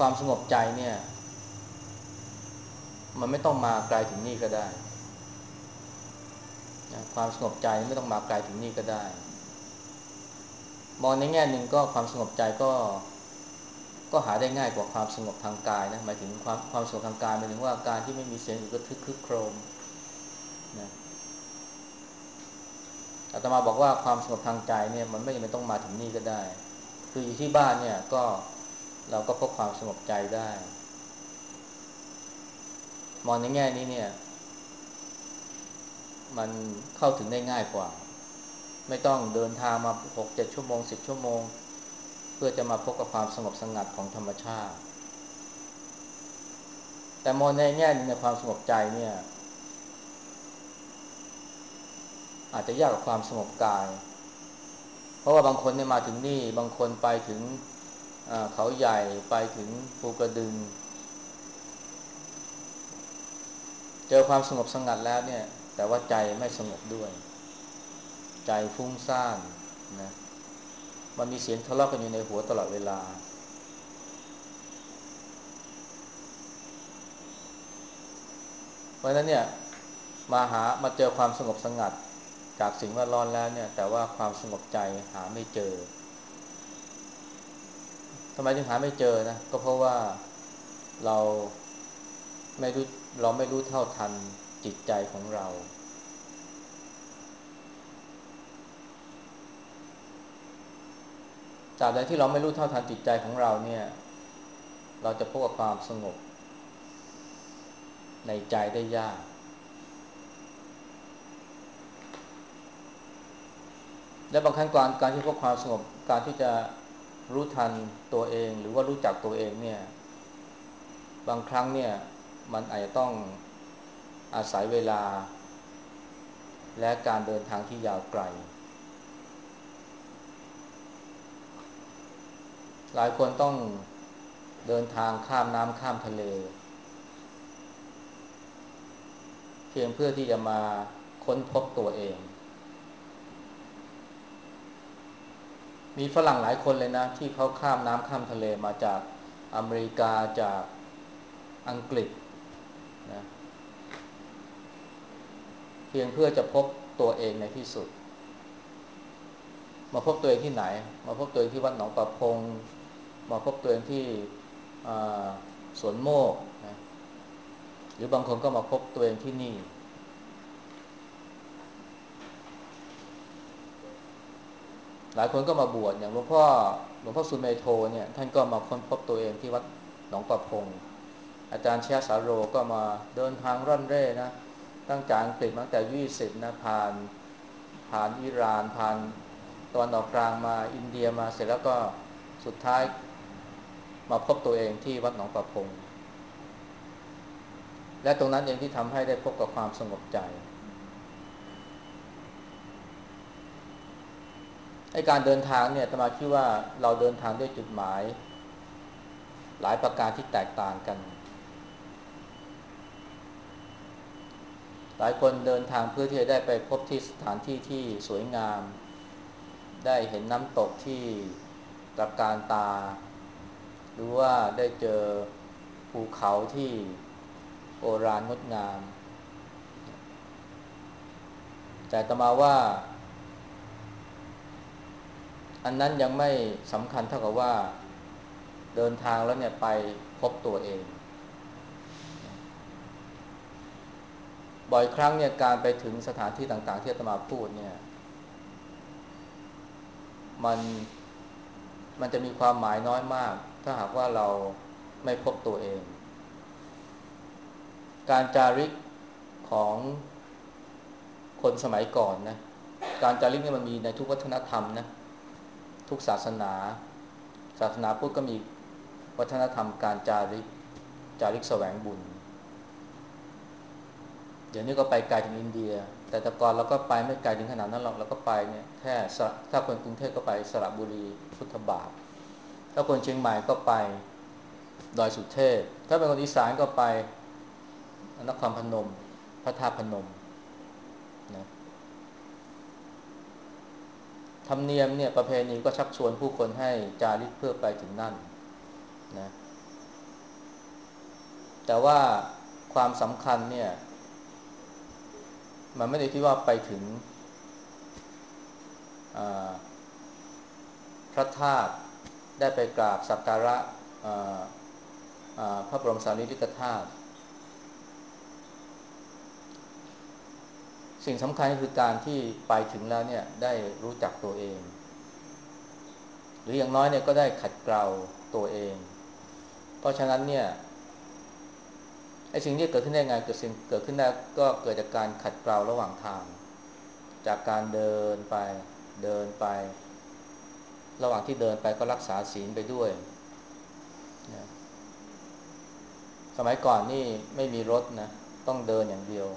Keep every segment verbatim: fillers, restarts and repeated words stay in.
ความสงบใจเนี่ยมันไม่ต้องมาไกลถึงนี่ก็ได้นะความสงบใจไม่ต้องมาไกลถึงนี่ก็ได้มองในแง่หนึ่งก็ความสงบใจก็ก็หาได้ง่ายกว่าความสงบทางกายนะหมายถึงความความสงบทางกายหมายถึงว่าการที่ไม่มีเสียงอึกระทึกครึกโครมนะอาตมาบอกว่าความสงบทางใจเนี่ยมันไม่จำเป็นต้องมาถึงนี่ก็ได้คืออยู่ที่บ้านเนี่ยก็เราก็พบความสงบใจได้มองในแง่นี้เนี่ยมันเข้าถึงได้ง่ายกว่าไม่ต้องเดินทางมาหกเจ็ดชั่วโมงสิบชั่วโมงเพื่อจะมาพบกับความสงบสงัดของธรรมชาติแต่มองในแง่นึงในความสงบใจเนี่ยอาจจะยากกว่าความสงบกายเพราะว่าบางคนเนี่ยมาถึงนี่บางคนไปถึงเขาใหญ่ไปถึงภูกระดึงเจอความสงบสงัดแล้วเนี่ยแต่ว่าใจไม่สงบด้วยใจฟุ้งซ่านนะมันมีเสียงทะเลาะกันอยู่ในหัวตลอดเวลาเพราะฉะนั้นเนี่ยมาหามาเจอความสงบสงัดจากสิ่งแวดล้อมแล้วเนี่ยแต่ว่าความสงบใจหาไม่เจอทำไมจึงหาไม่เจอนะก็เพราะว่าเราไม่รู้เราไม่รู้เท่าทันจิตใจของเราตราบใดที่เราไม่รู้เท่าทันจิตใจของเราเนี่ยเราจะพบกับความสงบในใจได้ยากและบางครั้งการการที่พบความสงบการที่จะรู้ทันตัวเองหรือว่ารู้จักตัวเองเนี่ยบางครั้งเนี่ยมันอาจจะต้องอาศัยเวลาและการเดินทางที่ยาวไกลหลายคนต้องเดินทางข้ามน้ำข้ามทะเลเพียงเพื่อที่จะมาค้นพบตัวเองมีฝรั่งหลายคนเลยนะที่เขาข้ามน้ำข้ามทะเลมาจากอเมริกาจากอังกฤษนะเพียงเพื่อจะพบตัวเองในที่สุดมาพบตัวเองที่ไหนมาพบตัวเองที่วัดหนองประพงมาพบตัวเองที่สวนโมกนะหรือบางคนก็มาพบตัวเองที่นี่หลายคนก็มาบวชอย่างหลวงพ่อหลวงพ่อสุเมโธเนี่ยท่านก็มาค้นพบตัวเองที่วัดหนองประพงอาจารย์เชษสาโรก็มาเดินทางร่อนเร่นะตั้งจากอังกฤษมาตั้งแต่ยี่สิบนะผ่านผ่านอิหร่านผ่านตอนออกกลางมาอินเดียมาเสร็จแล้วก็สุดท้ายมาพบตัวเองที่วัดหนองประพงและตรงนั้นเองที่ทำให้ได้พบกับความสงบใจไอ้การเดินทางเนี่ยอาตมาคิดว่าเราเดินทางด้วยจุดหมายหลายประการที่แตกต่างกันหลายคนเดินทางเพื่อที่จะได้ไปพบที่สถานที่ที่สวยงามได้เห็นน้ำตกที่ตระการตาหรือว่าได้เจอภูเขาที่โอฬารงดงามแต่อาตมาว่าอันนั้นยังไม่สำคัญเท่ากับว่าเดินทางแล้วเนี่ยไปพบตัวเองบ่อยครั้งเนี่ยการไปถึงสถานที่ต่างๆที่อาตมาพูดเนี่ยมันมันจะมีความหมายน้อยมากถ้าหากว่าเราไม่พบตัวเองการจาริกของคนสมัยก่อนนะการจาริกเนี่ยมันมีในทุกวัฒนธรรมนะทุกศาสนาศาสนาพุทธก็มีวัฒนธรรมการจาริกจาริกแสวงบุญเดี๋ยวนี้ก็ไปไกลถึงอินเดียแต่แต่ก่อนเราก็ไปไม่ไกลถึงขนาดนั้นหรอกเราก็ไปเนี่ยแค่ถ้าคนกรุงเทพก็ไปสระบุรีพุทธบาทถ้าคนเชียงใหม่ก็ไปดอยสุเทพถ้าเป็นคนอีสานก็ไปนครพนมพระธาตุพนมนะธรรมเนียมเนี่ยประเพณีก็ชักชวนผู้คนให้จาริกเพื่อไปถึงนั่นนะแต่ว่าความสำคัญเนี่ยมันไม่ได้ที่ว่าไปถึงพระธาตุได้ไปกราบสักการะพระบรมสารีริกธาตุสิ่งสำคัญคือการที่ไปถึงแล้วเนี่ยได้รู้จักตัวเองหรืออย่างน้อยเนี่ยก็ได้ขัดเกลาตัวเองเพราะฉะนั้นเนี่ยไอ้สิ่งที่เกิดขึ้นได้ไงเกิดสิ่งเกิดขึ้นได้ก็เกิดจากการขัดเกลาระหว่างทางจากการเดินไปเดินไประหว่างที่เดินไปก็รักษาศีลไปด้วยนะสมัยก่อนนี่ไม่มีรถนะต้องเดินอย่างเดียว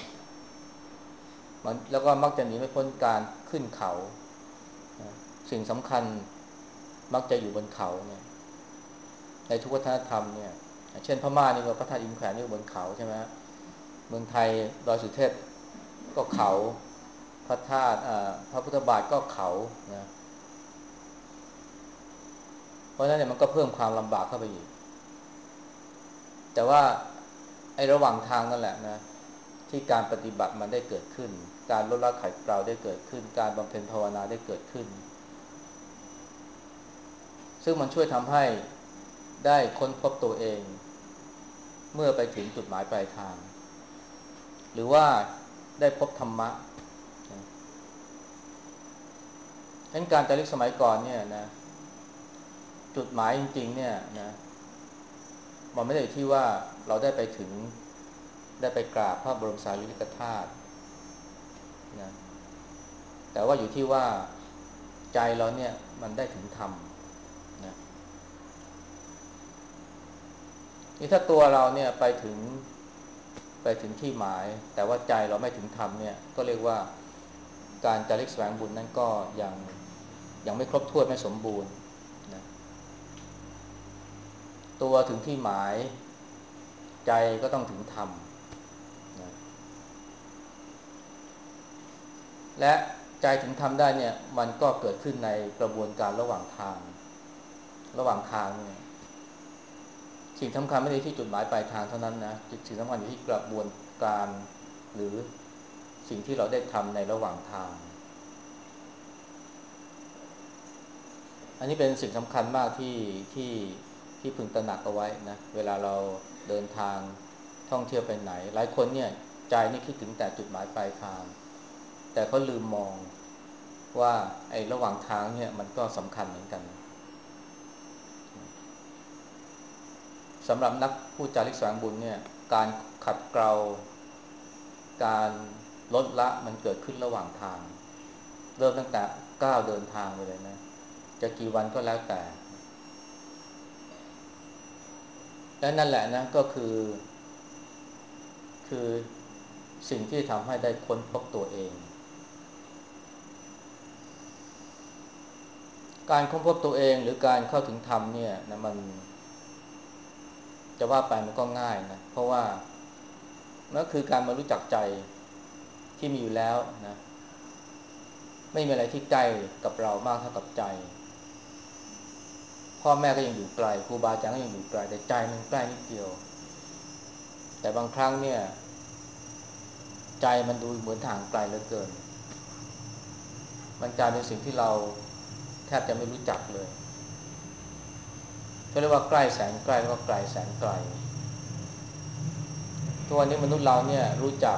มันแล้วก็มักจะหนีไม่พ้นการขึ้นเขานะสิ่งสำคัญมักจะอยู่บนเขาเนี่ยในทุกวัฒนธรรมเนี่ยเช่นพม่านี่ก็พระธาตุอินแขวนนี่บนเขาใช่ไหมเมืองไทยดอยสุเทพก็เขาพระธาตุพระพุทธบาทก็เขานะเพราะฉะนั้นเนี่ยมันก็เพิ่มความลำบากเข้าไปอีกแต่ว่าไอ้ระหว่างทางนั่นแหละนะที่การปฏิบัติมันได้เกิดขึ้นการลดละขัดเกลาได้เกิดขึ้นการบำเพ็ญภาวนาได้เกิดขึ้นซึ่งมันช่วยทำให้ได้ค้นพบตัวเองเมื่อไปถึงจุดหมายปลายทางหรือว่าได้พบธรรมะฉะนั้นการจาริกสมัยก่อนเนี่ยนะจุดหมายจริงๆเนี่ยนะมันไม่ได้อยู่ที่ว่าเราได้ไปถึงได้ไปกราบพระบรมสารีริกธาตุนะแต่ว่าอยู่ที่ว่าใจเราเนี่ยมันได้ถึงธรรมนะนี่ถ้าตัวเราเนี่ยไปถึงไปถึงที่หมายแต่ว่าใจเราไม่ถึงธรรมเนี่ยก็เรียกว่าการจาริกแสวงบุญนั้นก็ยังยังไม่ครบถ้วนไม่สมบูรณ์นะตัวถึงที่หมายใจก็ต้องถึงธรรมนะและใจถึงธรรมได้เนี่ยมันก็เกิดขึ้นในกระบวนการระหว่างทางระหว่างทางเนี่ยสิ่งสำคัญไม่ได้ที่จุดหมายปลายทางเท่านั้นนะสิ่งสำคัญอยู่ที่กระบวนการหรือสิ่งที่เราได้ทำในระหว่างทางอันนี้เป็นสิ่งสำคัญมากที่ที่ที่พึงตระหนักเอาไว้นะเวลาเราเดินทางท่องเที่ยวไปไหนหลายคนเนี่ยใจนี่คิดถึงแต่จุดหมายปลายทางแต่เขาลืมมองว่าไอ้ระหว่างทางเนี่ยมันก็สำคัญเหมือนกันสำหรับนักผู้จาริกแสวงบุญเนี่ยการขัดเกลาการลดละมันเกิดขึ้นระหว่างทางเริ่มตั้งแต่ก้าวเดินทางไปเลยนะจะกี่วันก็แล้วแต่และนั่นแหละนะก็คือคือสิ่งที่ทำให้ได้ค้นพบตัวเองการค้นพบตัวเองหรือการเข้าถึงธรรมเนี่ยนะมันจะว่าไปมันก็ง่ายนะเพราะว่านั่นคือการมารู้จักใจที่มีอยู่แล้วนะไม่มีอะไรที่ใกล้กับเรามากเท่ากับใจพ่อแม่ก็ยังอยู่ไกลครูบาอาจารย์ก็ยังอยู่ไกลแต่ใจมันใกล้นิดเดียวแต่บางครั้งเนี่ยใจมันดูเหมือนทางไกลเหลือเกินมันกลายเป็นสิ่งที่เราแทบจะไม่รู้จักเลยเขาเรียกว่าใกล้แสนใกล้แล้วก็ไกลแสนไกลทุกวันนี้มนุษย์เราเนี่ยรู้จัก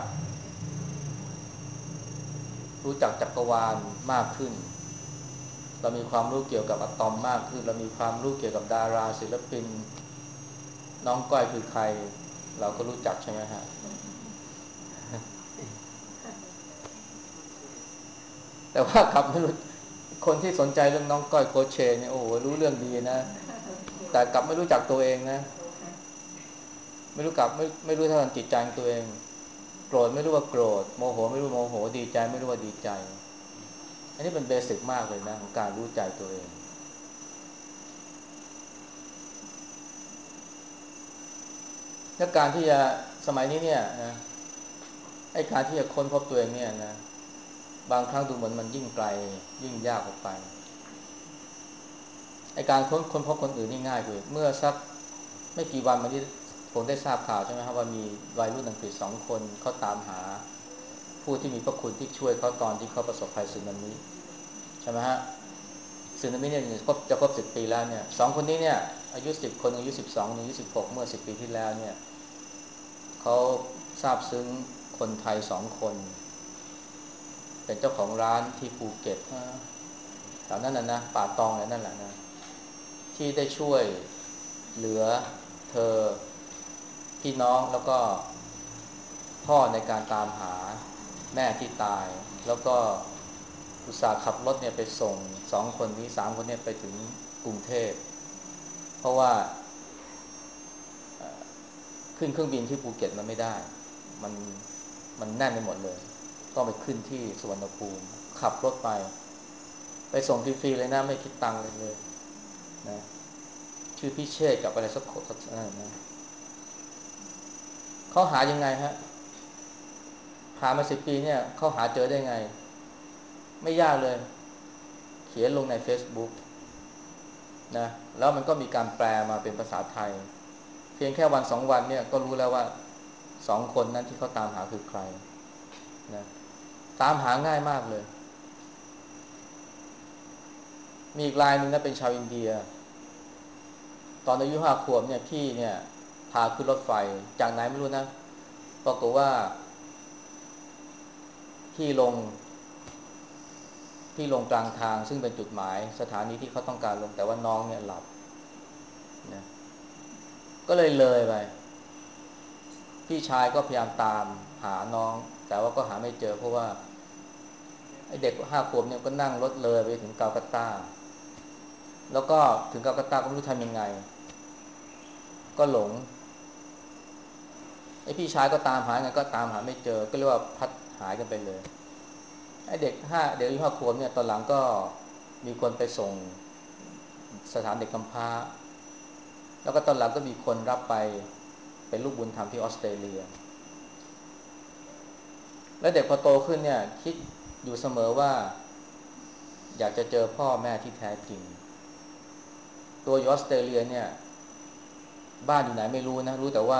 รู้จักจักรวาลมากขึ้นเรามีความรู้เกี่ยวกับอะตอมมากขึ้นเรามีความรู้เกี่ยวกับดาราศิลปินน้องก้อยคือใครเราก็รู้จักใช่ไหมฮะแต่ว่ากลับไม่รู้คนที่สนใจเรื่องน้องก้อยโคชเชเนี่ยโอ้โหรู้เรื่องดีนะแต่กลับไม่รู้จักตัวเองนะไม่รู้กลับไม่ไม่รู้เท่าทันจิตใจของตัวเองโกรธไม่รู้ว่าโกรธโมโหไม่รู้โมโหดีใจไม่รู้ว่าดีใจอันนี้เป็นเบสิกมากเลยนะของการรู้ใจตัวเองและการที่จะสมัยนี้เนี่ยนะไอ้การที่จะค้นพบตัวเองเนี่ยนะบางครั้งดูเหมือนมันยิ่งไกลยิ่งยากออกไปไอ้การค้นค้นพบคนอื่นนี่ง่ายเลยเมื่อสักไม่กี่วันมานี้คงได้ทราบข่าวใช่ไหมครับว่ามีวัยรุ่นอังกฤษสองคนเขาตามหาผู้ที่มีพระคุณที่ช่วยเขาตอนที่เขาประสบภัยสึนามิใช่ไหมฮะสึนามิเนี่ยครบจะครบสิบปีแล้วเนี่ยสองคนนี้เนี่ยอายุสิบคนอายุสิบสองอายุสิบหกเมื่อสิบปีที่แล้วเนี่ยเขาทราบซึ้งคนไทยสองคนเป็นเจ้าของร้านที่ภูเก็ตแถวนั้นน่ะนะป่าตองอะไรนั่นแหละนะที่ได้ช่วยเหลือเธอพี่น้องแล้วก็พ่อในการตามหาแม่ที่ตายแล้วก็อุตส่าห์ขับรถเนี่ยไปส่งสองคนนี้สามคนเนี่ยไปถึงกรุงเทพเพราะว่าขึ้นเครื่องบินที่ภูเก็ตมันไม่ได้มันมันแน่นไปหมดเลยต้องไปขึ้นที่สุวรรณภูมิขับรถไปไปส่งฟรีๆเลยนะไม่คิดตังค์เลยเลยนะชื่อพิเชษกับอะไรสักคนสักนะเขาหายังไงฮะผ่านมาสิบปีเนี่ยเขาหาเจอได้ไงไม่ยากเลยเขียนลงใน Facebook นะแล้วมันก็มีการแปลมาเป็นภาษาไทยเพียงแค่วันสองวันเนี่ยก็รู้แล้วว่าสองคนนั้นที่เขาตามหาคือใครนะตามหาง่ายมากเลยมีอีกรายหนึ่งนะเป็นชาวอินเดียตอนอายุห้าขวบเนี่ยพี่เนี่ยพาขึ้นรถไฟจากไหนไม่รู้นะปรากฏว่าพี่ลงพี่ลงกลางทางซึ่งเป็นจุดหมายสถานีที่เขาต้องการลงแต่ว่าน้องเนี่ยหลับนะก็เลยเลยไปพี่ชายก็พยายามตามหาน้องแต่ว่าก็หาไม่เจอเพราะว่าไอ้เด็กห้าขวบเนี่ยก็นั่งรถเลยไปถึงกาลกัตตาแล้วก็ถึงกาลกัตตาก็ไม่รู้ทำยังไงก็หลงไอ้พี่ชายก็ตามหาไงก็ตามหาไม่เจอก็เรียกว่าพัดหายกันไปเลยไอ้เด็กห้าเด็กอายุห้าขวบเนี่ยตอนหลังก็มีคนไปส่งสถานเด็กกำพร้าแล้วก็ตอนหลังก็มีคนรับไปเป็นลูกบุญธรรมที่ออสเตรเลียและเด็กพอโตขึ้นเนี่ยคิดอยู่เสมอว่าอยากจะเจอพ่อแม่ที่แท้จริงตัวอยู่ออสเตรเลียเนี่ยบ้านอยู่ไหนไม่รู้นะรู้แต่ว่า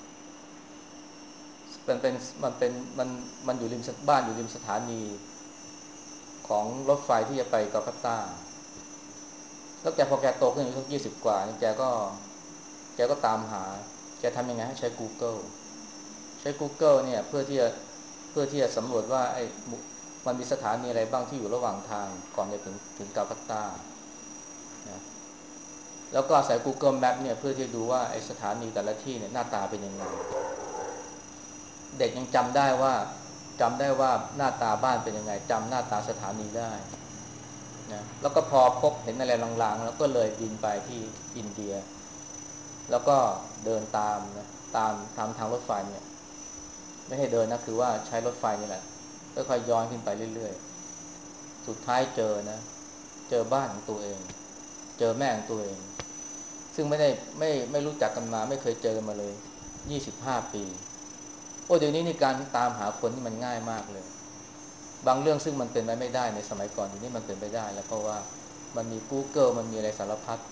มันเป็นมันเป็นมันมันอยู่ริมบ้านอยู่ริมสถานีของรถไฟที่จะไปกาลกัตตาแล้วแกพอแกโตขึ้นอายุสักยี่สิบกว่านี่แกก็แกก็ตามหาแกทำยังไงให้ใช้ Google ใช้ Google เนี่ยเพื่อที่จะเพื่อที่จะสำรวจว่าไอ้มันมีสถานีอะไรบ้างที่อยู่ระหว่างทางก่อนจะถึงถึงกาลกัตตานะแล้วก็อาศัย Google Map เนี่ยเพื่อที่จะดูว่าไอ้สถานีแต่ละที่เนี่ยหน้าตาเป็นยังไงเด็กยังจำได้ว่าจำได้ว่าหน้าตาบ้านเป็นยังไงจำหน้าตาสถานีได้นะแล้วก็พอพบเห็นอะไรลางๆแล้วก็เลยบินไปที่อินเดียแล้วก็เดินตามนะตามทางทางรถไฟเนี่ยไม่ให้เดินนะคือว่าใช้รถไฟนี่แหละค่อยๆย้อนขึ้นไปเรื่อยๆสุดท้ายเจอนะเจอบ้านของตัวเองเจอแม่ของตัวเองซึ่งไม่ได้ไม่ไม่รู้จักกันมาไม่เคยเจอกันมาเลยยี่สิบห้าปีโอ้เดี๋ยวนี้ในการตามหาคนนี่มันง่ายมากเลยบางเรื่องซึ่งมันเป็นไปไม่ได้ในสมัยก่อนเดี๋ยวนี้มันเป็นไปได้แล้วเพราะว่ามันมี Google มันมีอะไรสารพัด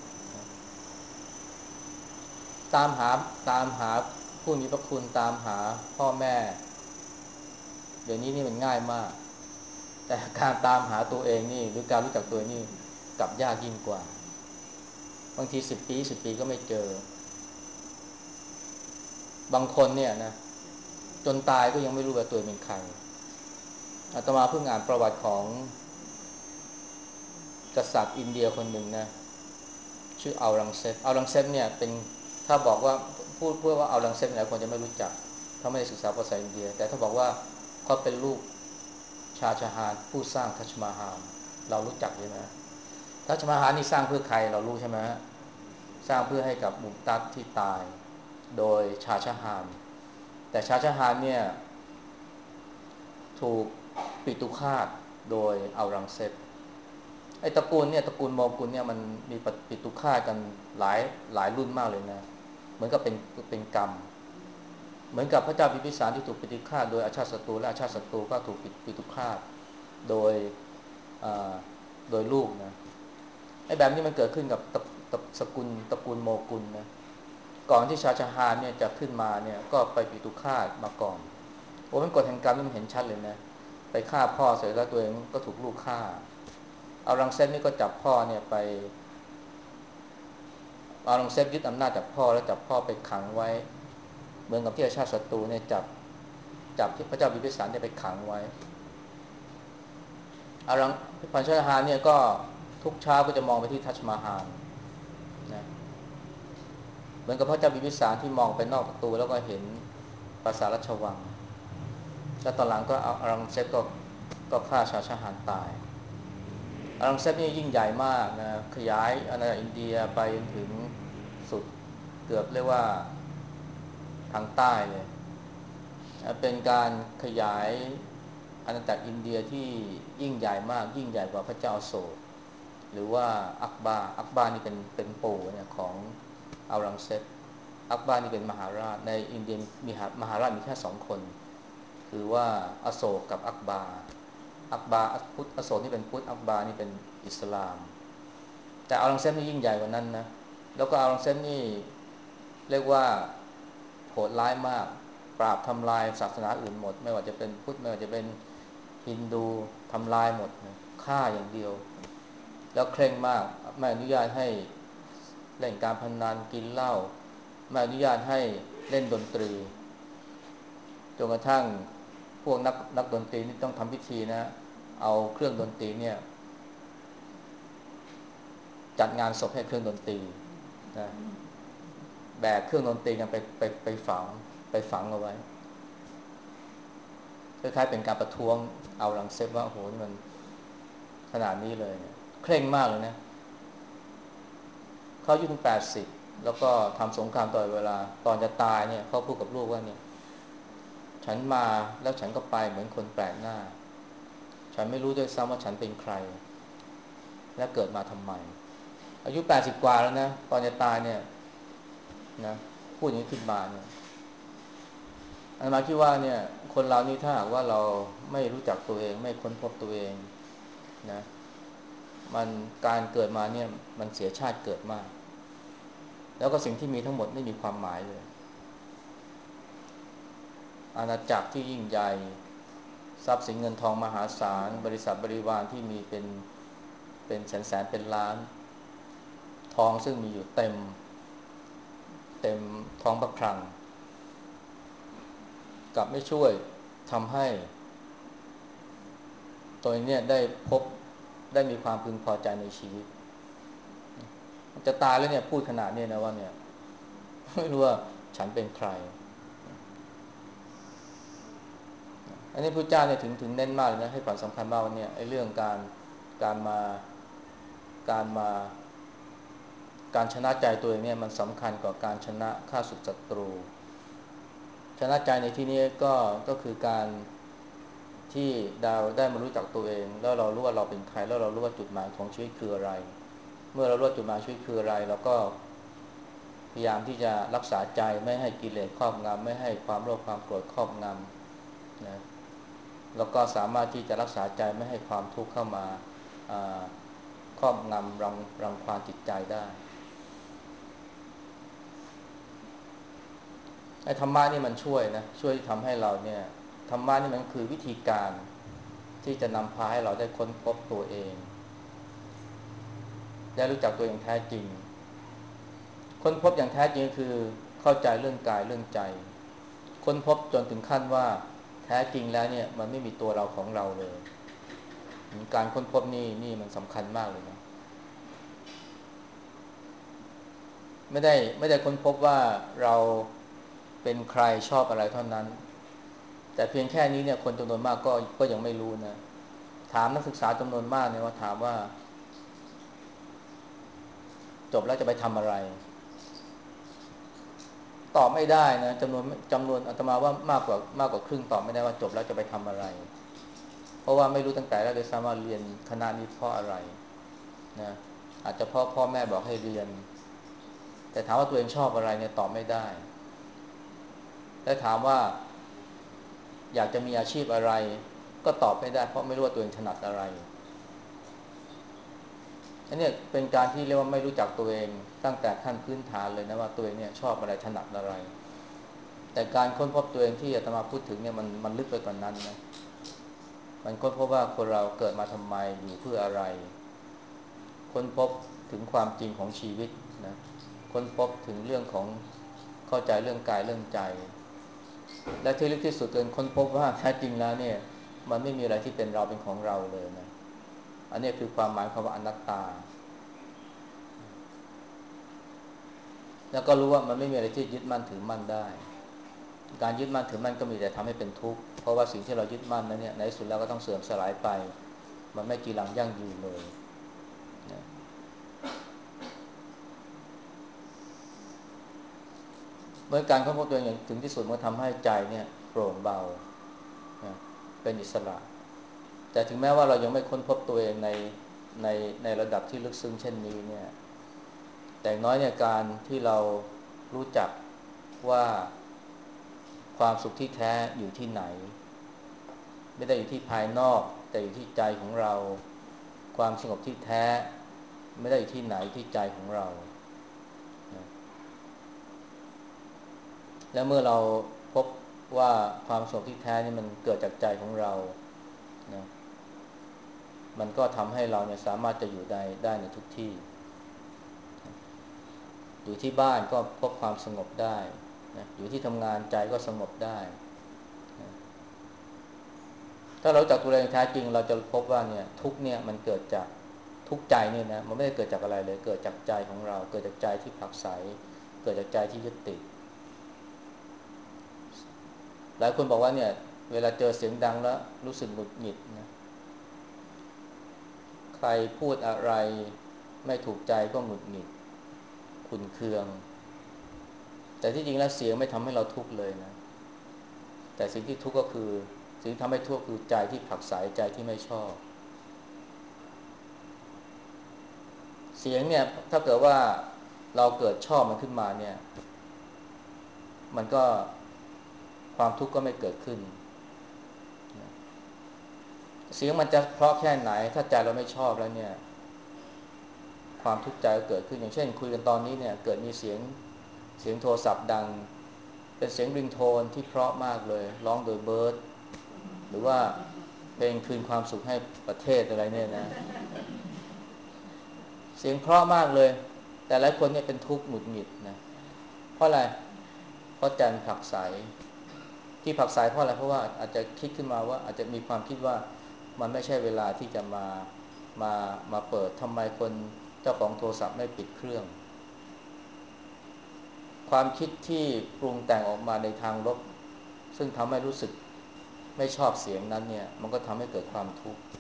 ตามหาตามหาผู้มีพระคุณตามหาพ่อแม่เดี๋ยวนี้นี่มันง่ายมากแต่การตามหาตัวเองนี่หรือการรู้จักตัวเองนี่กลับยากยิ่งกว่าบางทีสิบปีสิบปีก็ไม่เจอบางคนเนี่ยนะจนตายก็ยังไม่รู้ว่าตัวเองเป็นใครอาตมาเพิ่งอ่านประวัติของกษัตริย์อินเดียคนหนึ่งนะชื่ออัลรังเซปอัลรังเซปเนี่ยเป็นถ้าบอกว่าพูดพูดว่าอัลรังเซปหลายคนจะไม่รู้จักถ้าไม่ได้ศึกษาภาษาอินเดียแต่ถ้าบอกว่าเขาเป็นลูกชาชาฮานผู้สร้างทัชมาฮาลเรารู้จักใช่ไหมทัชมาฮาลนี่สร้างเพื่อใครเรารู้ใช่ไหมสร้างเพื่อให้กับมุมตัดที่ตายโดยชาชาฮานแต่ชาชาฮานเนี่ยถูกปิตุฆาตโดยอัลรังเซปไอ้ตระกูลเนี่ยตระกูลโมกุลเนี่ยมันมีปิตุฆาตกันหลายหลายรุ่นมากเลยนะเหมือนกับเป็นเป็นกรรมเหมือนกับพระเจ้าพิมพิสารที่ถูกปิตุฆาตโดยอาชาติศัตรูและอาชาติศัตรูก็ถูกปิตุฆาตโดยโดยลูกนะไอ้แบบนี้มันเกิดขึ้นกับตระตระสกุลตระกูลโมกุลนะก่อนที่ชาชาฮานเนี่ยจะขึ้นมาเนี่ยก็ไปปิตุฆาตมาก่อนโอ้มันกฎแห่งกรรมนี่มันเห็นชัดเลยนะไปฆ่าพ่อเสร็จแล้วตัวเองก็ถูกลูกฆ่าเอารังเซนนี่ก็จับพ่อเนี่ยไปเอารังเซนยึดอำนาจจากพ่อแล้วจับพ่อไปขังไว้เหมือนกับที่ชาติศัตรูเนี่ยจับจับที่พระเจ้าบิมพิสารเนี่ยไปขังไว้อารังพันชาฮานเนี่ยก็ทุกเช้าก็จะมองไปที่ทัชมาฮาลนะเหมือนกับพระเจ้าบิมพิสารที่มองไปนอกประตูแล้วก็เห็นปราสาทราชวังแล้วตอนหลังก็เอาอารังเซปก็ก็ฆ่าชาวชาฮานตายอารังเซปนี่ยิ่งใหญ่มากนะขยายอาณาจักรอินเดียไปจนถึงสุดเกือบเรียกว่าทางใต้เลยเป็นการขยายอาณาจักรอินเดียที่ยิ่งใหญ่มากยิ่งใหญ่กว่าพระเจ้าอโศกหรือว่าอักบาอักบานี่เป็นเป็นปู่เนี่ยของอัลรังเซปอักบานี่เป็นมหาราชในอินเดียมีมหาราชมีแค่สองคนคือว่าอโศกกับอักบาอักบาพุทธอโศกนี่เป็นพุทธอักบานี่เป็นอิสลามแต่อัลรังเซปนี่ยิ่งใหญ่กว่านั้นนะแล้วก็อัลรังเซปนี่เรียกว่าโหดร้ายมากปราบทำลายศาสนาอื่นหมดไม่ว่าจะเป็นพุทธไม่ว่าจะเป็นฮินดูทำลายหมดฆ่าอย่างเดียวแล้วเคร่งมากไม่อนุญาตให้เล่นการพนันกินเหล้าไม่อนุญาตให้เล่นดนตรีจนกระทั่งพวกนักนักดนตรีนี่ต้องทำพิธีนะเอาเครื่องดนตรีเนี่ยจัดงานศพให้เครื่องดนตรีนะแบกเครื่องดนตรีกันไปไปไปฝังไปฝังเอาไว้คล้ายๆเป็นการประท้วงเอาลังเซฟว่าโอ้โหนี่มันขนาดนี้เลยเนี่ยเคร่งมากเลยนะเขาอายุถึงแปดสิบแล้วก็ทำสงครามตลอดเวลาตอนจะตายเนี่ยเขาพูดกับลูกว่าเนี่ยฉันมาแล้วฉันก็ไปเหมือนคนแปลกหน้าฉันไม่รู้ด้วยซ้ำว่าฉันเป็นใครและเกิดมาทำไมอายุแปดสิบกว่าแล้วนะตอนจะตายเนี่ยนะพูดอย่างนี้ขึ้นมาเนี่ยอาตมาคิดว่าเนี่ยคนเรานี่ถ้าหากว่าเราไม่รู้จักตัวเองไม่ค้นพบตัวเองนะมันการเกิดมาเนี่ยมันเสียชาติเกิดมากแล้วก็สิ่งที่มีทั้งหมดไม่มีความหมายเลยอาณาจักรที่ยิ่งใหญ่ทรัพย์สินเงินทองมหาศาลบริษัทบริวารที่มีเป็นเป็นแสนแสนเป็นล้านทองซึ่งมีอยู่เต็มเต็มท้องพระคลังกลับไม่ช่วยทำให้ตัวเนี่ยได้พบได้มีความพึงพอใจในชีวิตจะตายแล้วเนี่ยพูดขนาดนี้นะว่าเนี่ยไม่รู้ว่าฉันเป็นใครอันนี้พระเจ้าเนี่ยถึงถึงเน้นมากเลยนะให้ความสำคัญมากว่าเนี่ยไอ้เรื่องการการมาการมาการชนะใจตัวเองเนี่ยมันสำคัญกว่าการชนะข้าศึกศัตรูชนะใจในที่นี้ก็ก็คือการที่เราได้มารู้จักตัวเองแล้วเรารู้ว่าเราเป็นใครแล้วเรารู้ว่าจุดหมายของชีวิตคืออะไรเมื่อเรารู้จุดหมายชีวิตคืออะไรเราก็พยายามที่จะรักษาใจไม่ให้กิเลสครอบงำไม่ให้ความโลภความโกรธครอบงำนะแล้วก็สามารถที่จะรักษาใจไม่ให้ความทุกข์เข้ามาครอบงำรังรังควานจิตใจได้ไอ้ธรรมะนี่มันช่วยนะช่วยทำให้เราเนี่ยธรรมะนี่มันคือวิธีการที่จะนำพาให้เราได้ค้นพบตัวเองได้รู้จักตัวเองแท้จริงค้นพบอย่างแท้จริงคือเข้าใจเรื่องกายเรื่องใจค้นพบจนถึงขั้นว่าแท้จริงแล้วเนี่ยมันไม่มีตัวเราของเราเลยการค้นพบนี่นี่มันสำคัญมากเลยนะไม่ได้ไม่ได้ค้นพบว่าเราเป็นใครชอบอะไรเท่านั้นแต่เพียงแค่นี้เนี่ยคนจำนวนมากก็ก็ยังไม่รู้นะถามนักศึกษาจำนวนมากเนี่ยว่าถามว่าจบแล้วจะไปทำอะไรตอบไม่ได้นะจำนวนจำนวนอาตมาว่ามากกว่ามากกว่าครึ่งตอบไม่ได้ว่าจบแล้วจะไปทำอะไรเพราะว่าไม่รู้ตั้งแต่แรกเลยซ้ำว่าเรียนคณะนี้เพราะอะไรนะอาจจะเพราะพ่อแม่บอกให้เรียนแต่ถามว่าตัวเองชอบอะไรเนี่ยตอบไม่ได้และถามว่าอยากจะมีอาชีพอะไรก็ตอบไม่ได้เพราะไม่รู้ว่าตัวเองถนัดอะไรอันนี้เป็นการที่เรียกว่าไม่รู้จักตัวเองตั้งแต่ขั้นพื้นฐานเลยนะว่าตัวเองเนี่ยชอบอะไรถนัดอะไรแต่การค้นพบตัวเองที่อาตมาพูดถึงเนี่ยมันมันลึกไปกว่านนั้นนะมันค้นพบว่าคนเราเกิดมาทำไมอยู่เพื่ออะไรค้นพบถึงความจริงของชีวิตนะค้นพบถึงเรื่องของเข้าใจเรื่องกายเรื่องใจและที่ลึกที่สุดเกินค้นพบว่าแท้จริงแล้วเนี่ยมันไม่มีอะไรที่เป็นเราเป็นของเราเลยนะอันนี้คือความหมายคำว่าอนัตตาแล้วก็รู้ว่ามันไม่มีอะไรที่ยึดมั่นถือมั่นได้การยึดมั่นถือมั่นก็มีแต่ทำให้เป็นทุกข์เพราะว่าสิ่งที่เรายึดมั่นนั้นเนี่ยในที่สุดแล้วก็ต้องเสื่อมสลายไปมันไม่จีรังยั่งยืนเลยนะเมื่อการค้นพบตัวเองอย่างถึงที่สุดมันทำให้ใจเนี่ยโปร่งเบานะเป็นอิสระแต่ถึงแม้ว่าเรายังไม่ค้นพบตัวเองในในในระดับที่ลึกซึ้งเช่นนี้เนี่ยแต่น้อยเนี่ยการที่เรารู้จักว่าความสุขที่แท้อยู่ที่ไหนไม่ได้อยู่ที่ภายนอกแต่อยู่ที่ใจของเราความสงบที่แท้ไม่ได้อยู่ที่ไหนที่ใจของเรานะและเมื่อเราพบว่าความสงบที่แท้นี่มันเกิดจากใจของเรานะมันก็ทำให้เราเนี่ยสามารถจะอยู่ได้ได้ในทุกที่อยู่ที่บ้านก็พบความสงบได้นะอยู่ที่ทำงานใจก็สงบได้นะถ้าเราจักตัวเองแท้จริงเราจะพบว่าเนี่ยทุกเนี่ยมันเกิดจากทุกใจเนี่ยนะมันไม่ได้เกิดจากอะไรเลยเกิดจากใจของเราเกิดจากใจที่ผลักไสเกิดจากใจที่ยึดติดหลายคนบอกว่าเนี่ยเวลาเจอเสียงดังแล้วรู้สึกหงุดหงิดนะใครพูดอะไรไม่ถูกใจก็หงุดหงิดขุ่นเคืองแต่ที่จริงแล้วเสียงไม่ทำให้เราทุกข์เลยนะแต่สิ่งที่ทุกข์ก็คือสิ่งที่ทำให้ทุกข์คือใจที่ผลักไสใจที่ไม่ชอบเสียงเนี่ยถ้าเกิดว่าเราเกิดชอบมันขึ้นมาเนี่ยมันก็ความทุกข์ก็ไม่เกิดขึ้นเสียงมันจะเพราะแค่ไหนถ้าใจเราไม่ชอบแล้วเนี่ยความทุกข์ใจก็เกิดขึ้นอย่างเช่นคุยกันตอนนี้เนี่ยเกิดมีเสียงเสียงโทรศัพท์ดังเป็นเสียงริงโทนที่เพราะมากเลยร้องโดยเบิร์ดหรือว่าเพลงคืนความสุขให้ประเทศอะไรเนี่ยนะเสียงเพราะมากเลยแต่หลายคนเนี่ยเป็นทุกข์หงุดหงิดนะเพราะอะไรเพราะใจมันผลักไสที่ผลักไสเพราะอะไรเพราะว่าอาจจะคิดขึ้นมาว่าอาจจะมีความคิดว่ามันไม่ใช่เวลาที่จะมามามาเปิดทำไมคนเจ้าของโทรศัพท์ไม่ปิดเครื่องความคิดที่ปรุงแต่งออกมาในทางลบซึ่งทำให้รู้สึกไม่ชอบเสียงนั้นเนี่ยมันก็ทำให้เกิดความทุกข์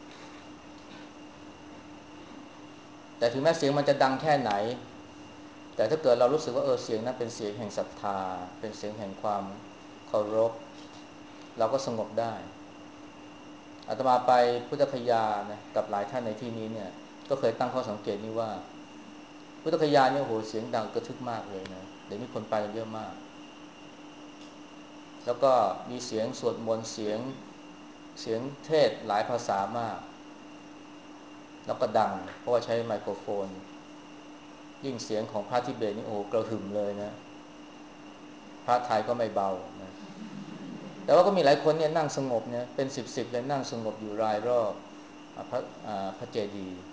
แต่ถึงแม้เสียงมันจะดังแค่ไหนแต่ถ้าเกิดเรารู้สึกว่าเออเสียงนั้นเป็นเสียงแห่งศรัทธาเป็นเสียงแห่งความเคารพเราก็สงบได้อาตมาไปพุทธคยานะกับหลายท่านในที่นี้เนี่ยก็เคยตั้งข้อสังเกตนี้ว่าพุทธคยาเนี่ยโหเสียงดังกระทึกมากเลยนะเดี๋ยวนี้คนไปกันเยอะมากแล้วก็มีเสียงสวดมนต์เสียงเสียงเทศหลายภาษามากแล้วก็ดังเพราะว่าใช้ไมโครโฟนยิ่งเสียงของพระทิเบตนี่โอ้กระหึ่มเลยนะพระไทยก็ไม่เบานะแต่ว่าก็มีหลายคนเนี่ยนั่งสงบเนี่ยเป็นสิบสิบเลยนั่งสงบอยู่รายรอบพระพระเจดีย์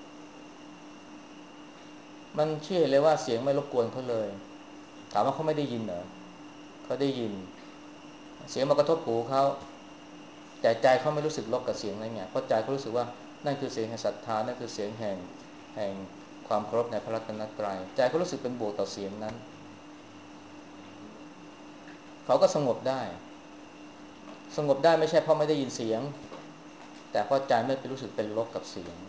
มันเชื่อเลยว่าเสียงไม่รบกวนเขาเลยถามว่าเขาไม่ได้ยินเหรอเขาได้ยินเสียงมากระทบหูเขาแต่ใจเขาไม่รู้สึกลบกับเสียงนั้นไงเพราะใจเขารู้สึกว่านั่นคือเสียงแห่งศรัทธานั่นคือเสียงแห่งแห่งความเคารพในพระรัตนตรัยใจเขารู้สึกเป็นบวกต่อเสียงนั้นเขาก็สงบได้สงบได้ไม่ใช่เพราะไม่ได้ยินเสียงแต่เพราะใจไม่ไปรู้สึกเป็นลบกับเสียง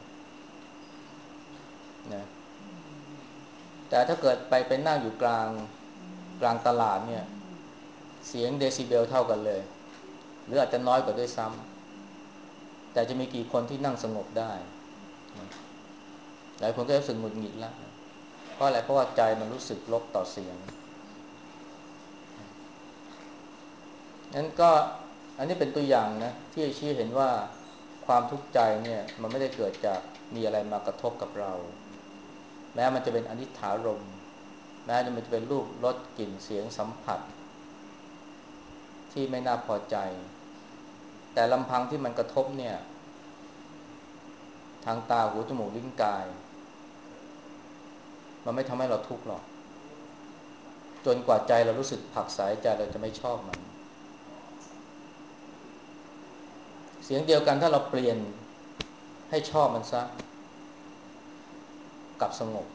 นะแต่ถ้าเกิดไปไปนั่งอยู่กลางกลางตลาดเนี่ยเสียงเดซิเบลเท่ากันเลยหรืออาจจะน้อยกว่าด้วยซ้ำแต่จะมีกี่คนที่นั่งสงบได้หลายคนก็รู้สึกหงุดหงิดแล้วเพราะอะไรเพราะว่าใจมันรู้สึกลบต่อเสียงนั้นก็อันนี้เป็นตัวอย่างนะที่ชี้เห็นว่าความทุกข์ใจเนี่ยมันไม่ได้เกิดจากมีอะไรมากระทบกับเราแม้มันจะเป็นอนิจฐารมณ์แม้มันจะเป็นรูปรสกลิ่นเสียงสัมผัสที่ไม่น่าพอใจแต่ลำพังที่มันกระทบเนี่ยทางตาหูจมูกลิ้นกายมันไม่ทำให้เราทุกข์หรอกจนกว่าใจเรารู้สึกผักใสใจเราจะไม่ชอบมันเสียงเดียวกันถ้าเราเปลี่ยนให้ชอบมันซะกลับสงบ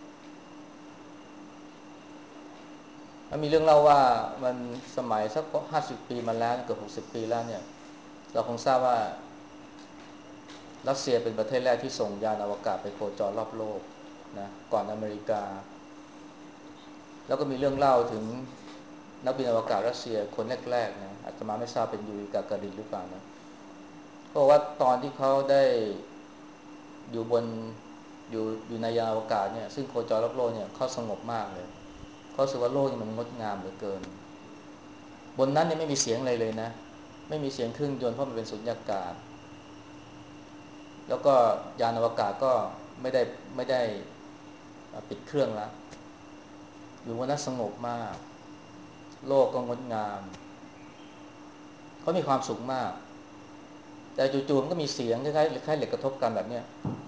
มันมีเรื่องเล่าว่ามันสมัยสักห้าสิบปีมาแล้วเกือบหกสิบปีแล้วเนี่ยเราคงทราบว่ารัสเซียเป็นประเทศแรกที่ส่งยานอวกาศไปโคจรรอบโลกนะก่อนอเมริกาแล้วก็มีเรื่องเล่าถึงนักบินอวกาศรัสเซียคนแรกๆนะอาตมาไม่ทราบเป็นยูริกาการินหรือเปล่านะเพราะว่าตอนที่เขาได้อยู่บนอยู่อยู่ในยานอวกาศเนี่ยซึ่งโคจรรอบโลกเนี่ยเขาสงบมากเลยเขาสึกว่าโลกนี่มันงดงามเหลือเกินบนนั้นเนี่ยไม่มีเสียงอะไรเลยนะไม่มีเสียงเครื่องยนต์เพราะมันเป็นสุญญากาศแล้วก็ยานอวกาศก็ไม่ได้ไม่ได้ปิดเครื่องแล้วอยู่บนนั้นสงบมากโลกก็งดงามเขามีความสุขมากแต่จู่ๆมันก็มีเสียงคล้ายๆคล้ายเหล็กกระทบกันแบบเนี้ย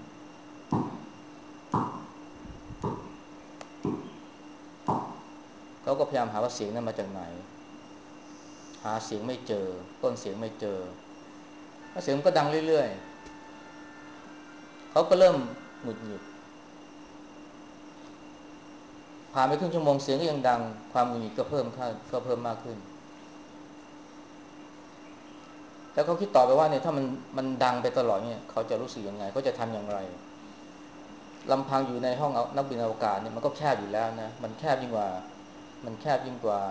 เขาก็พยายามหาว่าเสียงนั้นมาจากไหนหาเสียงไม่เจอต้นเสียงไม่เจอแล้วเสียงก็ดังเรื่อยๆเขาก็เริ่มหงุดหงิดผ่านไปครึ่งชั่วโมงเสียงก็ยังดังความหงุดหงิดก็เพิ่มขึ้นก็เพิ่มมากขึ้นแล้วเขาคิดต่อไปว่าเนี่ยถ้ามันมันดังไปตลอดเนี่ยเขาจะรู้สึกยังไงเขาจะทำอย่างไรลำพังอยู่ในห้องนักบินอวกาศเนี่ยมันก็แคบอยู่แล้วนะมันแคบยิ่งกว่ามันแคบยิ่งกว่า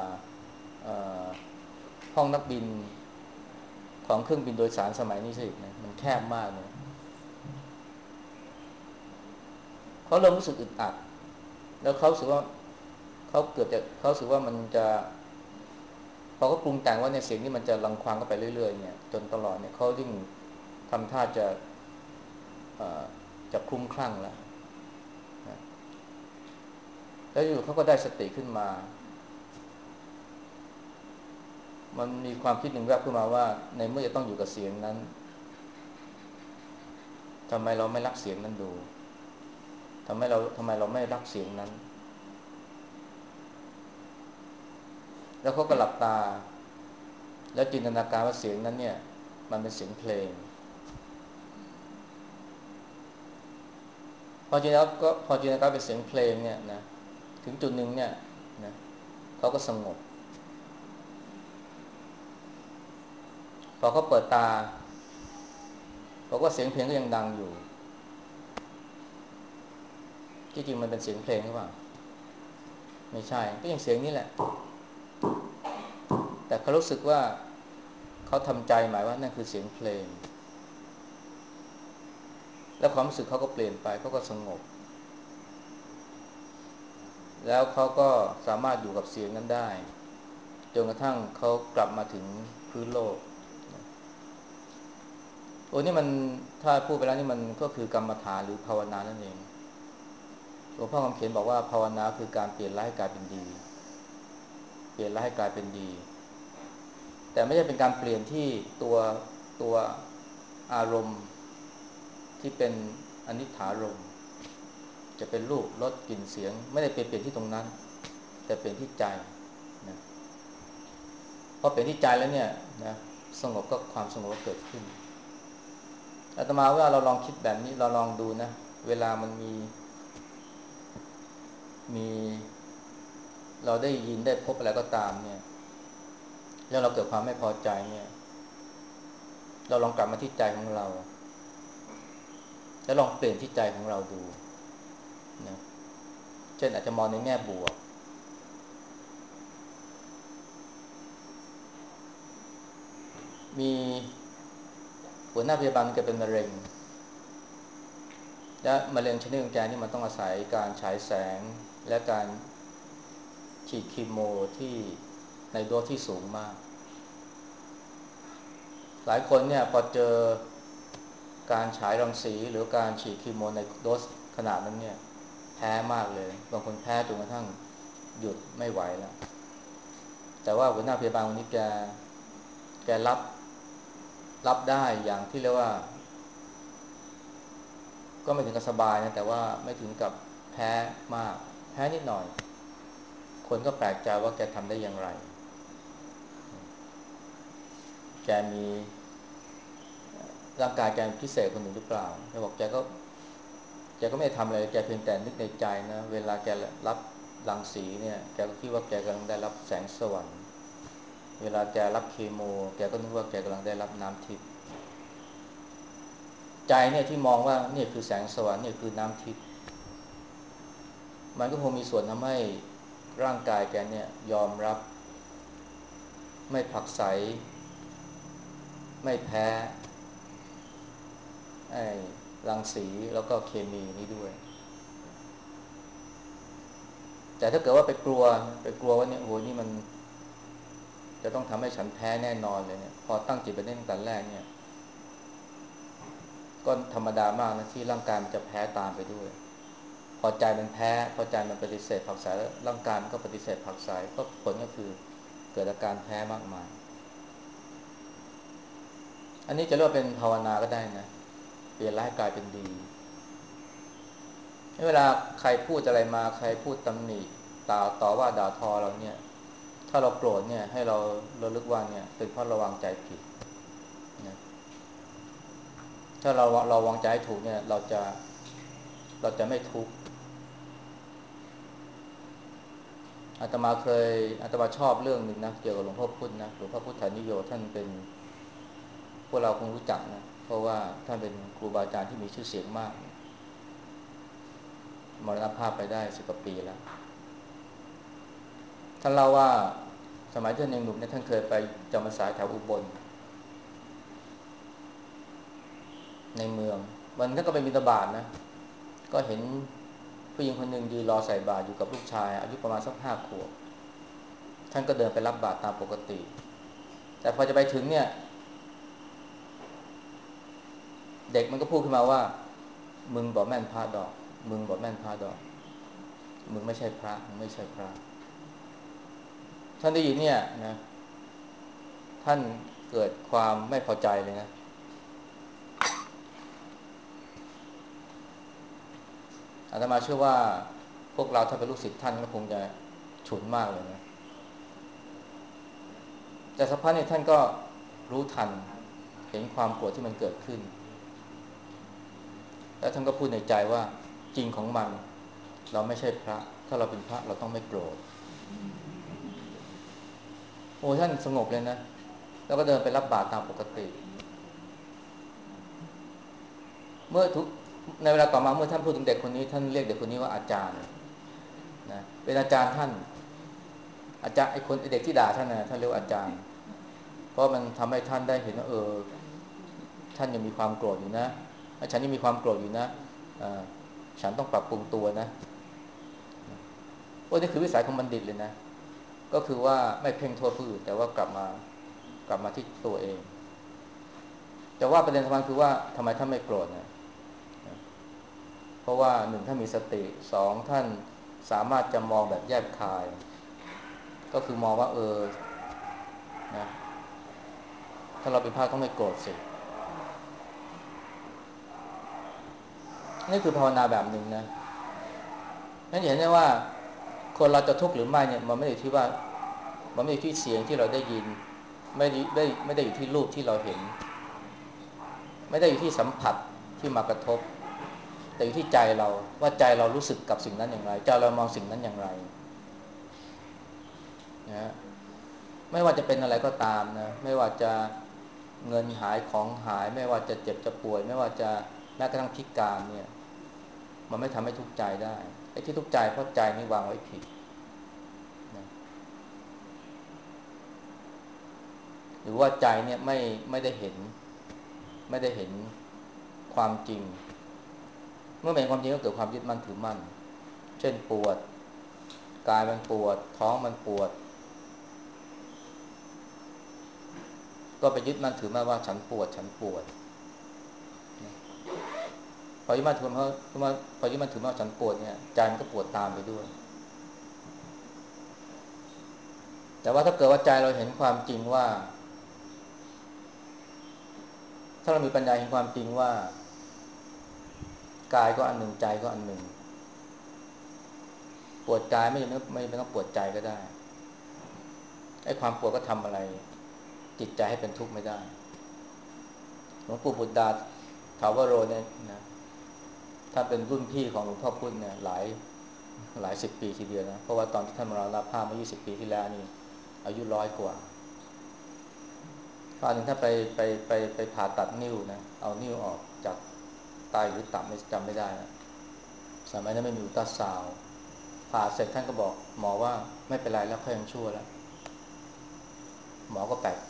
ห้องนักบินของเครื่องบินโดยสารสมัยนี้สินะมันแคบมากเลยเขาเริ่มรู้สึกอึดอัดแล้วเขาสึกว่าเขาเกือบจะเขาสึกว่ามันจะพอเขาปรุงแต่งว่าในเสียงนี้มันจะรังควานเข้าไปเรื่อยๆเนี่ยจนตลอดเนี่ยเขายิ่งทำท่าจะจะคลุ้มคลั่งแล้วนะแล้วอยู่เขาก็ได้สติขึ้นมามันมีความคิดหนึ่งแวบขึ้นมาว่าในเมื่อจะต้องอยู่กับเสียงนั้นทำไมเราไม่รักเสียงนั้นดูทำไมเราทำไมเราไม่รักเสียงนั้นแล้วเขาก็หลับตาแล้วจินตนาการว่าเสียงนั้นเนี่ยมันเป็นเสียงเพลงพอจินตนาการก็พอจินตนาการเป็นเสียงเพลงเนี่ยนะถึงจุดหนึ่งเนี่ยนะเขาก็สงบพอเขาเปิดตาบอกว่าเสียงเพลงก็ยังดังอยู่ที่จริงมันเป็นเสียงเพลงหรือเปล่าไม่ใช่ก็ยังเสียงนี้แหละแต่เขารู้สึกว่าเขาทำใจหมายว่านั่นคือเสียงเพลงแล้วความรู้สึกเขาก็เปลี่ยนไปเขาก็สงบแล้วเขาก็สามารถอยู่กับเสียงนั้นได้จนกระทั่งเขากลับมาถึงพื้นโลกโอ้นี่มันถ้าพูดไปแล้วนี่มันก็คือกรรมฐานหรือภาวนานั่นเองหลวงพ่อคำเขียนบอกว่าภาวนาคือการเปลี่ยนร้ายให้กลายเป็นดีเปลี่ยนร้ายให้กลายเป็นดีแต่ไม่ใช่เป็นการเปลี่ยนที่ตัวตัวอารมณ์ที่เป็นอนิจฐารมณ์จะเป็นรูปรสกลิ่นเสียงไม่ได้เปลี่ยนเปลี่ยนที่ตรงนั้นแต่เปลี่ยนที่ใจนะพอเปลี่ยนที่ใจแล้วเนี่ยนะสงบก็ความสงบก็เกิดขึ้นอาตมาว่าเราลองคิดแบบนี้เราลองดูนะเวลามันมีมีเราได้ยินได้พบอะไรก็ตามเนี่ยแล้วเราเกิดความไม่พอใจเนี่ยเราลองกลับมาที่ใจของเราแล้วลองเปลี่ยนที่ใจของเราดูนะเช่นอาจจะมองในแง่บวกมีหัวหน้าพยาบาลแกเป็นมะเร็งและมะเร็งชนิดของแกนี่มันต้องอาศัยการฉายแสงและการฉีดคีโมที่ในโดสที่สูงมากหลายคนเนี่ยพอเจอการฉายรังสีหรือการฉีดคีโมในโดสขนาดนั้นเนี่ยแพ้มากเลยบางคนแพ้จนกระทั่งหยุดไม่ไหวแล้วแต่ว่าหัวหน้าพยาบาลคนนี้แกแกรับรับได้อย่างที่เรียกว่าก็ไม่ถึงกับสบายนะแต่ว่าไม่ถึงกับแพ้มากแพ้นิดหน่อยคนก็แปลกใจว่าแกทำได้อย่างไรแกมีร่างกายแกพิเศษคนหนึ่งหรือเปล่าแกบอกแกก็แกก็ไม่ได้ทำอะไรแกเพียงแต่นึกในใจนะเวลาแกรับรังสีเนี่ยแกก็คิดว่าแกกำลังได้รับแสงสวรรค์เวลาแกรับเคมีแกก็นึกว่าแกกำลังได้รับน้ำทิพย์ใจเนี่ยที่มองว่านี่คือแสงสวรรค์นี่คือน้ำทิพย์มันก็คงมีส่วนทำให้ร่างกายแกเนี่ยยอมรับไม่ผลักไสไม่แพ้ไอ้รังสีแล้วก็เคมีนี้ด้วยแต่ถ้าเกิดว่าไปกลัวไปกลัวว่าเนี่ยโอ้โหนี่มันจะต้องทำให้ฉันแพ้แน่นอนเลยเนี่ยพอตั้งจิตไปได้ตั้งแต่แรกเนี่ยก็ธรรมดามากนะที่ร่างกายมันจะแพ้ตามไปด้วยพอใจมันแพ้พอใจมันปฏิเสธผักสายแล้วร่างกายมันก็ปฏิเสธผักสายก็ผลก็คือเกิดอาการแพ้มากมายอันนี้จะเรียกว่าเป็นภาวนาก็ได้นะเปลี่ยนร้ายกลายเป็นดีเวลาใครพูดอะไรมาใครพูดตำหนิต่อต่อว่าด่าทอเราเนี่ยถ้าเราโกรธเนี่ยให้เราระลึกว่าเนี่ยเป็นเพราะเราวางใจผิดนะถ้าเราเราวางใจถูกเนี่ยเราจะเราจะไม่ทุกข์อาตมาเคยอาตมาชอบเรื่องหนึ่งนะเกี่ยวกับหลวงพ่อพุธนะหลวงพ่อพุทธานิโยท่านเป็นพวกเราคงรู้จักนะเพราะว่าท่านเป็นครูบาอาจารย์ที่มีชื่อเสียงมากมรณภาพไปได้สิบกว่าปีแล้วท่านเล่าว่าสมัยที่ท่านยังหนุ่มเนี่ยท่านเคยไปจำพรรษาแถวอุบลในเมืองวันนั้นก็ไปบิณฑบาตนะก็เห็นผู้หญิงคนหนึ่งยืนรอใส่บาตรอยู่กับลูกชายอายุประมาณสักห้าขวบท่านก็เดินไปรับบาตรตามปกติแต่พอจะไปถึงเนี่ยเด็กมันก็พูดขึ้นมาว่ามึงบอกแม่นพระดอกมึงบอกแม่นพระดอกมึงไม่ใช่พระมึงไม่ใช่พระท่านได้ยินเนี่ยนะท่านเกิดความไม่พอใจเลยนะอาตมาเชื่อว่าพวกเราถ้าเป็นลูกศิษย์ท่านก็คงจะฉุนมากเลยนะแต่สักพักเนี่ยท่านก็รู้ทันเห็นความโกรธที่มันเกิดขึ้นแล้วท่านก็พูดในใจว่าจริงของมันเราไม่ใช่พระถ้าเราเป็นพระเราต้องไม่โกรธโอ้ท่านสงบเลยนะแล้วก็เดินไปรับบาตรตามปกติเมื่อทุกในเวลาต่อมาเมื่อท่านพูดถึงเด็กคนนี้ท่านเรียกเด็กคนนี้ว่าอาจารย์นะเป็นอาจารย์ท่านอาจารย์ไอ้คนไอ้เด็กที่ด่าท่านนะท่านเรียกว่าอาจารย์เพราะมันทำให้ท่านได้เห็นว่าเออท่านยังมีความโกรธอยู่นะฉันยังมีความโกรธอยู่นะฉันต้องปรับปรุงตัวนะโอ้นี่คือวิสัยของบัณฑิตเลยนะก็คือว่าไม่เพ่งโทษผู้อื่นแต่ว่ากลับมากลับมาที่ตัวเองแต่ว่าประเด็นสำคัญคือว่าทำไมท่านไม่โกรธนะเพราะว่าหนึ่งท่านมีสติสองท่านสามารถจะมองแบบแยบคายก็คือมองว่าเออนะถ้าเราเป็นพระต้องไม่โกรธสินี่คือภาวนาแบบหนึ่งนะนั่นเห็นได้ว่าคนเราจะทุกข์หรือไม่เนี่ยมันไม่ได้อยู่ที่ว่ามันไม่ได้อยู่ที่เสียงที่เราได้ยินไม่ได้ไม่ไม่ได้อยู่ที่รูปที่เราเห็นไม่ได้อยู่ที่สัมผัสที่มากระทบแต่อยู่ที่ใจเราว่าใจเรารู้สึกกับสิ่งนั้นอย่างไรใจเรามองสิ่งนั้นอย่างไรนะไม่ว่าจะเป็นอะไรก็ตามนะไม่ว่าจะเงินหายของหายไม่ว่าจะเจ็บจะป่วยไม่ว่าจะแม้กระทั่งพิการเนี่ยมันไม่ทำให้ทุกข์ใจได้ไอ้ที่ทุกข์ใจเพราะใจนี่วางไว้ผิดนะหรือว่าใจเนี่ยไม่ไม่ได้เห็นไม่ได้เห็นความจริงเมื่อเป็นความจริงก็เกิดความยึดมั่นถือมั่นเช่นปวดกายมันปวดท้องมันปวดก็ไปยึดมั่นถือมั่นว่าฉันปวดฉันปวดพอยึดมั่นถือมั่นเพราะพอยึดมั่นถือมั่นฉันปวดเนี่ยใจมันก็ปวดตามไปด้วยแต่ว่าถ้าเกิดว่าใจเราเห็นความจริงว่าถ้าเรามีปัญญาเห็นความจริงว่ากายก็อันหนึ่งใจก็อันหนึ่งปวดกายไม่จำเป็นไม่ไม่ต้องปวดใจก็ได้ไอ้ความปวดก็ทำอะไรจิตใจให้เป็นทุกข์ไม่ได้หลวงปู่บุตรดาถาวโรเนี่ยนะถ้าเป็นรุ่นพี่ของหลวงพ่อพุธเนี่ยหลายหลายสิบปีทีเดียวนะเพราะว่าตอนที่ท่านมรณภาพเมื่อยี่สิบปีที่แล้วนี่อายุร้อยกว่าคราวหนึ่งถ้าไปไปไปไปผ่าตัดนิ้วนะเอานิ้วออกจากไตหรือตับไม่จำไม่ได้นะสมัยนั้นไม่มีอุลตราซาวด์ผ่าเสร็จท่านก็บอกหมอว่าไม่เป็นไรแล้วเขายังชั่วแล้วหมอก็แปลกใจ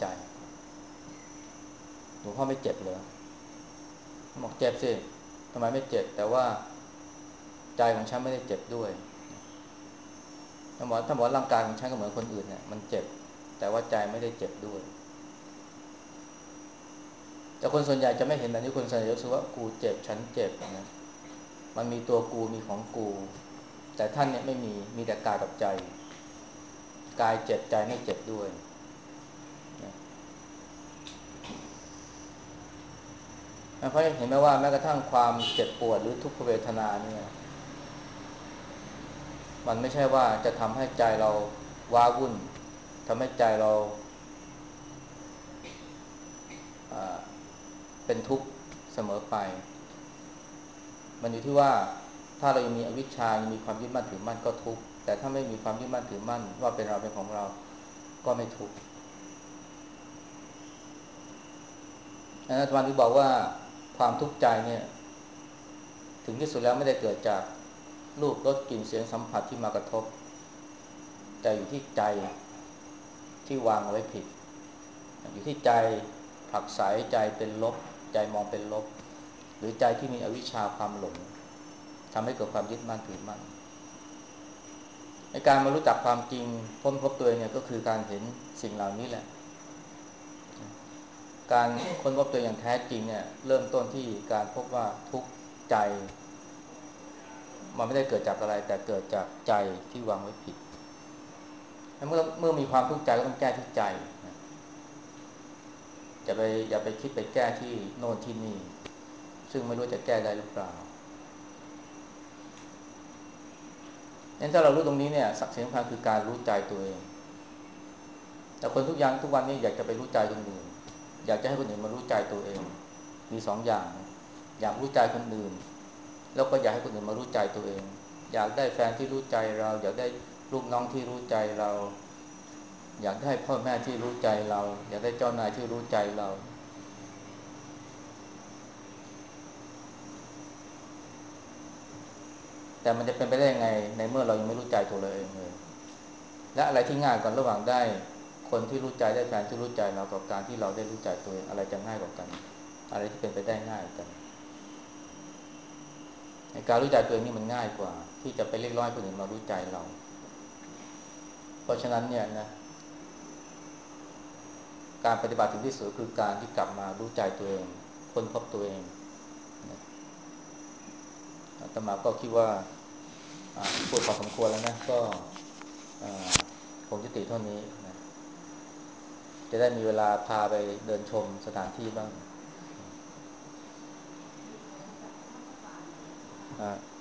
หลวงพ่อไม่เจ็บเลยบอกเจ็บสิทำไมไม่เจ็บแต่ว่าใจของฉันไม่ได้เจ็บด้วยถ้าหมอถ้าหมอร่างกายของฉันก็เหมือนคนอื่นเนี่ยมันเจ็บแต่ว่าใจไม่ได้เจ็บด้วยแต่คนส่วนใหญ่จะไม่เห็นแบบนี้คนส่วนใหญ่จะรู้สึกว่ากูเจ็บฉันเจ็บนะมันมีตัวกูมีของกูแต่ท่านเนี่ยไม่มีมีแต่กายกับใจกายเจ็บใจไม่เจ็บด้วยนะเพราะเห็นไหมว่าแม้กระทั่งความเจ็บปวดหรือทุกขเวทนาเนี่ยมันไม่ใช่ว่าจะทำให้ใจเราว้าวุ่นทำให้ใจเราเป็นทุกข์เสมอไปมันอยู่ที่ว่าถ้าเรายังมีอวิชชายังมีความยึดมั่นถือมั่นก็ทุกข์แต่ถ้าไม่มีความยึดมั่นถือมั่นว่าเป็นเราเป็นของเราก็ไม่ทุกข์อาจารย์ที่บอกว่าความทุกข์ใจเนี่ยถึงที่สุดแล้วไม่ได้เกิดจากรูปรสกลิ่นเสียงสัมผัสที่มากระทบแต่อยู่ที่ใจที่วางเอาไว้ผิดอยู่ที่ใจผลักไสใจเป็นลบใจมองเป็นลบหรือใจที่มีอวิชชาความหลงทำให้เกิดความยึดมั่นถือมั่นในการมารู้จักความจริงพ้นพบตัวเองเนี่ยก็คือการเห็นสิ่งเหล่านี้แหละการค้นพบตัวอย่างแท้จริงเนี่ยเริ่มต้นที่การพบว่าทุกข์ใจมันไม่ได้เกิดจากอะไรแต่เกิดจากใจที่วางไว้ผิดเมื่อเมื่อมีความทุกข์ใจก็ต้องแก้ที่ใจอย่าไปอย่าไปคิดไปแก้ที่โน่นที่นี่ซึ่งไม่รู้จะแก้ได้หรือเปล่างั้นถ้าเรารู้ตรงนี้เนี่ยสักสิ่งสำคัญคือการรู้ใจตัวเองแต่คนทุกอย่างทุกวันนี้อยากจะไปรู้ใจคนอื่นอยากจะให้คนอื่นมารู้ใจตัวเองมีสองอย่างอยากรู้ใจคนอื่นแล้วก็อยากให้คนอื่นมารู้ใจตัวเองอยากได้แฟนที่รู้ใจเราอยากได้ลูกน้องที่รู้ใจเราอยากได้พ่อแม่ที่รู้ใจเราอยากได้เจ้านายที่รู้ใจเราแต่มันจะเป็นไปได้ยังไงในเมื่อเรายังไม่รู้ใจตัวเราเองเลยและอะไรที่ง่ายกว่าระหว่างได้คนที่รู้ใจได้แฟนที่รู้ใจเรากับการที่เราได้รู้ใจตัวเองอะไรจะง่ายกว่ากันอะไรที่เป็นไปได้ง่ายกันในการรู้ใจตัวเองนี่มันง่ายกว่าที่จะไปเรียกร้องให้คนอื่นมารู้ใจเราเพราะฉะนั้นเนี่ยนะการปฏิบัติถึงที่สุดคือการที่กลับมารู้ใจตัวเองค้นพบตัวเองนะอาตมาก็คิดว่าพูดพอสมควรแล้วนะก็คงยุติเท่านี้นะจะได้มีเวลาพาไปเดินชมสถานที่บ้าง